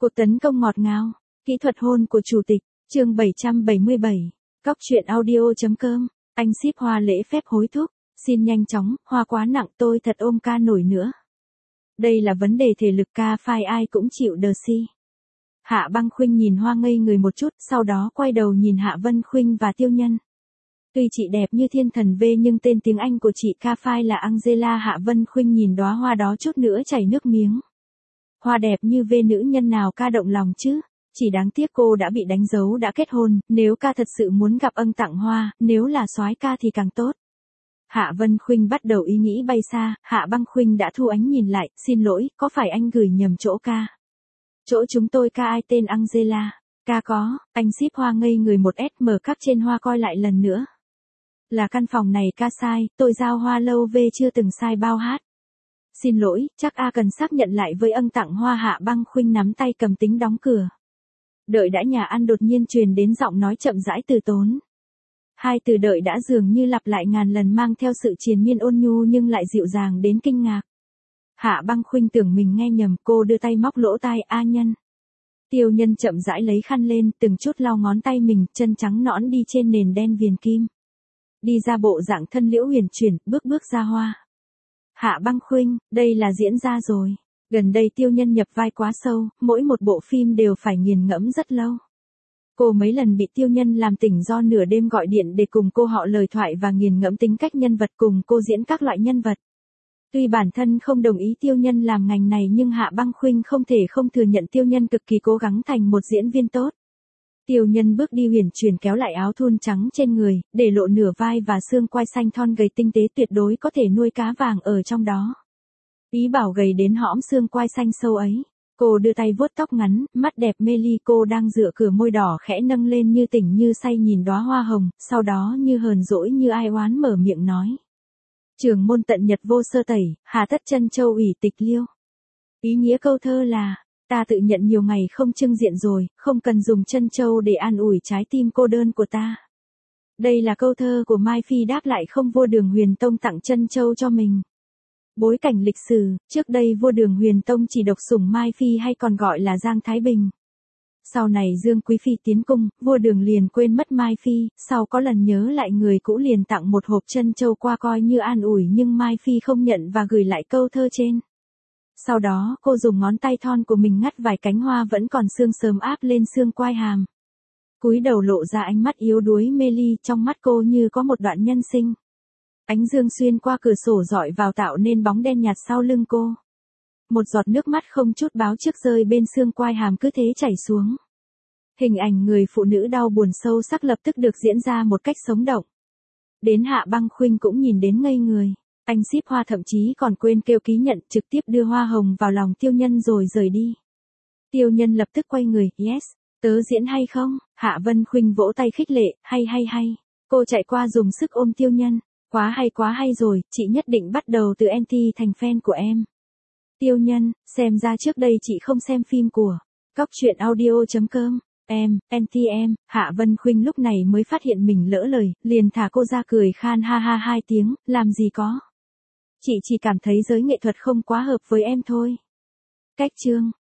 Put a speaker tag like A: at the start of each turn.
A: Cuộc tấn công ngọt ngào, kỹ thuật hôn của chủ tịch, chương 777. Cóc truyện audio.com. Anh ship hoa lễ phép hối thúc, xin nhanh chóng, hoa quá nặng tôi thật ôm ca nổi nữa. Đây là vấn đề thể lực ca phai ai cũng chịu đờ si. Hạ Băng Khuynh nhìn hoa ngây người một chút, sau đó quay đầu nhìn Hạ Vân Khuynh và Tiêu Nhân. Tuy chị đẹp như thiên thần V nhưng tên tiếng Anh của chị ca phai là Angela. Hạ Vân Khuynh nhìn đóa hoa đó chút nữa chảy nước miếng. Hoa đẹp như V nữ nhân nào ca động lòng chứ, chỉ đáng tiếc cô đã bị đánh dấu đã kết hôn, nếu ca thật sự muốn gặp ân tặng hoa, nếu là soái ca thì càng tốt. Hạ Vân Khuynh bắt đầu ý nghĩ bay xa, Hạ Băng Khuynh đã thu ánh nhìn lại, xin lỗi, có phải anh gửi nhầm chỗ ca? Chỗ chúng tôi ca ai tên Angela? Ca có, anh ship hoa ngây người một S mở các trên hoa coi lại lần nữa. Là căn phòng này ca sai, tôi giao hoa lâu V chưa từng sai bao hát. Xin lỗi, chắc A cần xác nhận lại với ân tặng hoa. Hạ Băng Khuynh nắm tay cầm tính đóng cửa. Đợi đã nhà ăn đột nhiên truyền đến giọng nói chậm rãi từ Tốn. Hai từ đợi đã dường như lặp lại ngàn lần mang theo sự triền miên ôn nhu nhưng lại dịu dàng đến kinh ngạc. Hạ Băng Khuynh tưởng mình nghe nhầm, cô đưa tay móc lỗ tai A Nhân. Tiêu Nhân chậm rãi lấy khăn lên, từng chút lau ngón tay mình, chân trắng nõn đi trên nền đen viền kim. Đi ra bộ dạng thân liễu huyền chuyển, bước ra hoa. Hạ Băng Khuynh, đây là diễn ra rồi. Gần đây Tiêu Nhân nhập vai quá sâu, mỗi một bộ phim đều phải nghiền ngẫm rất lâu. Cô mấy lần bị Tiêu Nhân làm tỉnh do nửa đêm gọi điện để cùng cô họ lời thoại và nghiền ngẫm tính cách nhân vật cùng cô diễn các loại nhân vật. Tuy bản thân không đồng ý Tiêu Nhân làm ngành này nhưng Hạ Băng Khuynh không thể không thừa nhận Tiêu Nhân cực kỳ cố gắng thành một diễn viên tốt. Tiêu Nhân bước đi huyền chuyển kéo lại áo thun trắng trên người, để lộ nửa vai và xương quai xanh thon gầy tinh tế tuyệt đối có thể nuôi cá vàng ở trong đó. Ý bảo gầy đến hõm xương quai xanh sâu ấy. Cô đưa tay vuốt tóc ngắn, mắt đẹp mê ly. Cô đang dựa cửa môi đỏ khẽ nâng lên như tỉnh như say nhìn đóa hoa hồng, sau đó như hờn dỗi như ai oán mở miệng nói. Trường môn tận nhật vô sơ tẩy, hà tất chân châu ủy tịch liêu. Ý nghĩa câu thơ là, ta tự nhận nhiều ngày không trưng diện rồi, không cần dùng chân châu để an ủi trái tim cô đơn của ta. Đây là câu thơ của Mai Phi đáp lại không vua Đường Huyền Tông tặng chân châu cho mình. Bối cảnh lịch sử, trước đây vua Đường Huyền Tông chỉ độc sủng Mai Phi hay còn gọi là Giang Thái Bình. Sau này Dương Quý Phi tiến cung, vua Đường liền quên mất Mai Phi, sau có lần nhớ lại người cũ liền tặng một hộp chân châu qua coi như an ủi nhưng Mai Phi không nhận và gửi lại câu thơ trên. Sau đó cô dùng ngón tay thon của mình ngắt vài cánh hoa vẫn còn sương sớm áp lên xương quai hàm. Cúi đầu lộ ra ánh mắt yếu đuối mê ly, trong mắt cô như có một đoạn nhân sinh. Ánh dương xuyên qua cửa sổ rọi vào tạo nên bóng đen nhạt sau lưng cô. Một giọt nước mắt không chút báo trước rơi bên xương quai hàm cứ thế chảy xuống. Hình ảnh người phụ nữ đau buồn sâu sắc lập tức được diễn ra một cách sống động. Đến Hạ Băng Khuynh cũng nhìn đến ngây người. Anh ship hoa thậm chí còn quên kêu ký nhận, trực tiếp đưa hoa hồng vào lòng Tiêu Nhân rồi rời đi. Tiêu Nhân lập tức quay người, yes, tớ diễn hay không? Hạ Vân Khuynh vỗ tay khích lệ, hay. Cô chạy qua dùng sức ôm Tiêu Nhân, quá hay rồi, chị nhất định bắt đầu từ anti thành fan của em. Tiêu Nhân, xem ra trước đây chị không xem phim của Cóc truyện audio.com. Anti em. Hạ Vân Khuynh lúc này mới phát hiện mình lỡ lời, liền thả cô ra cười khan ha hai tiếng, làm gì có. Chị chỉ cảm thấy giới nghệ thuật không quá hợp với em thôi. Cách chương.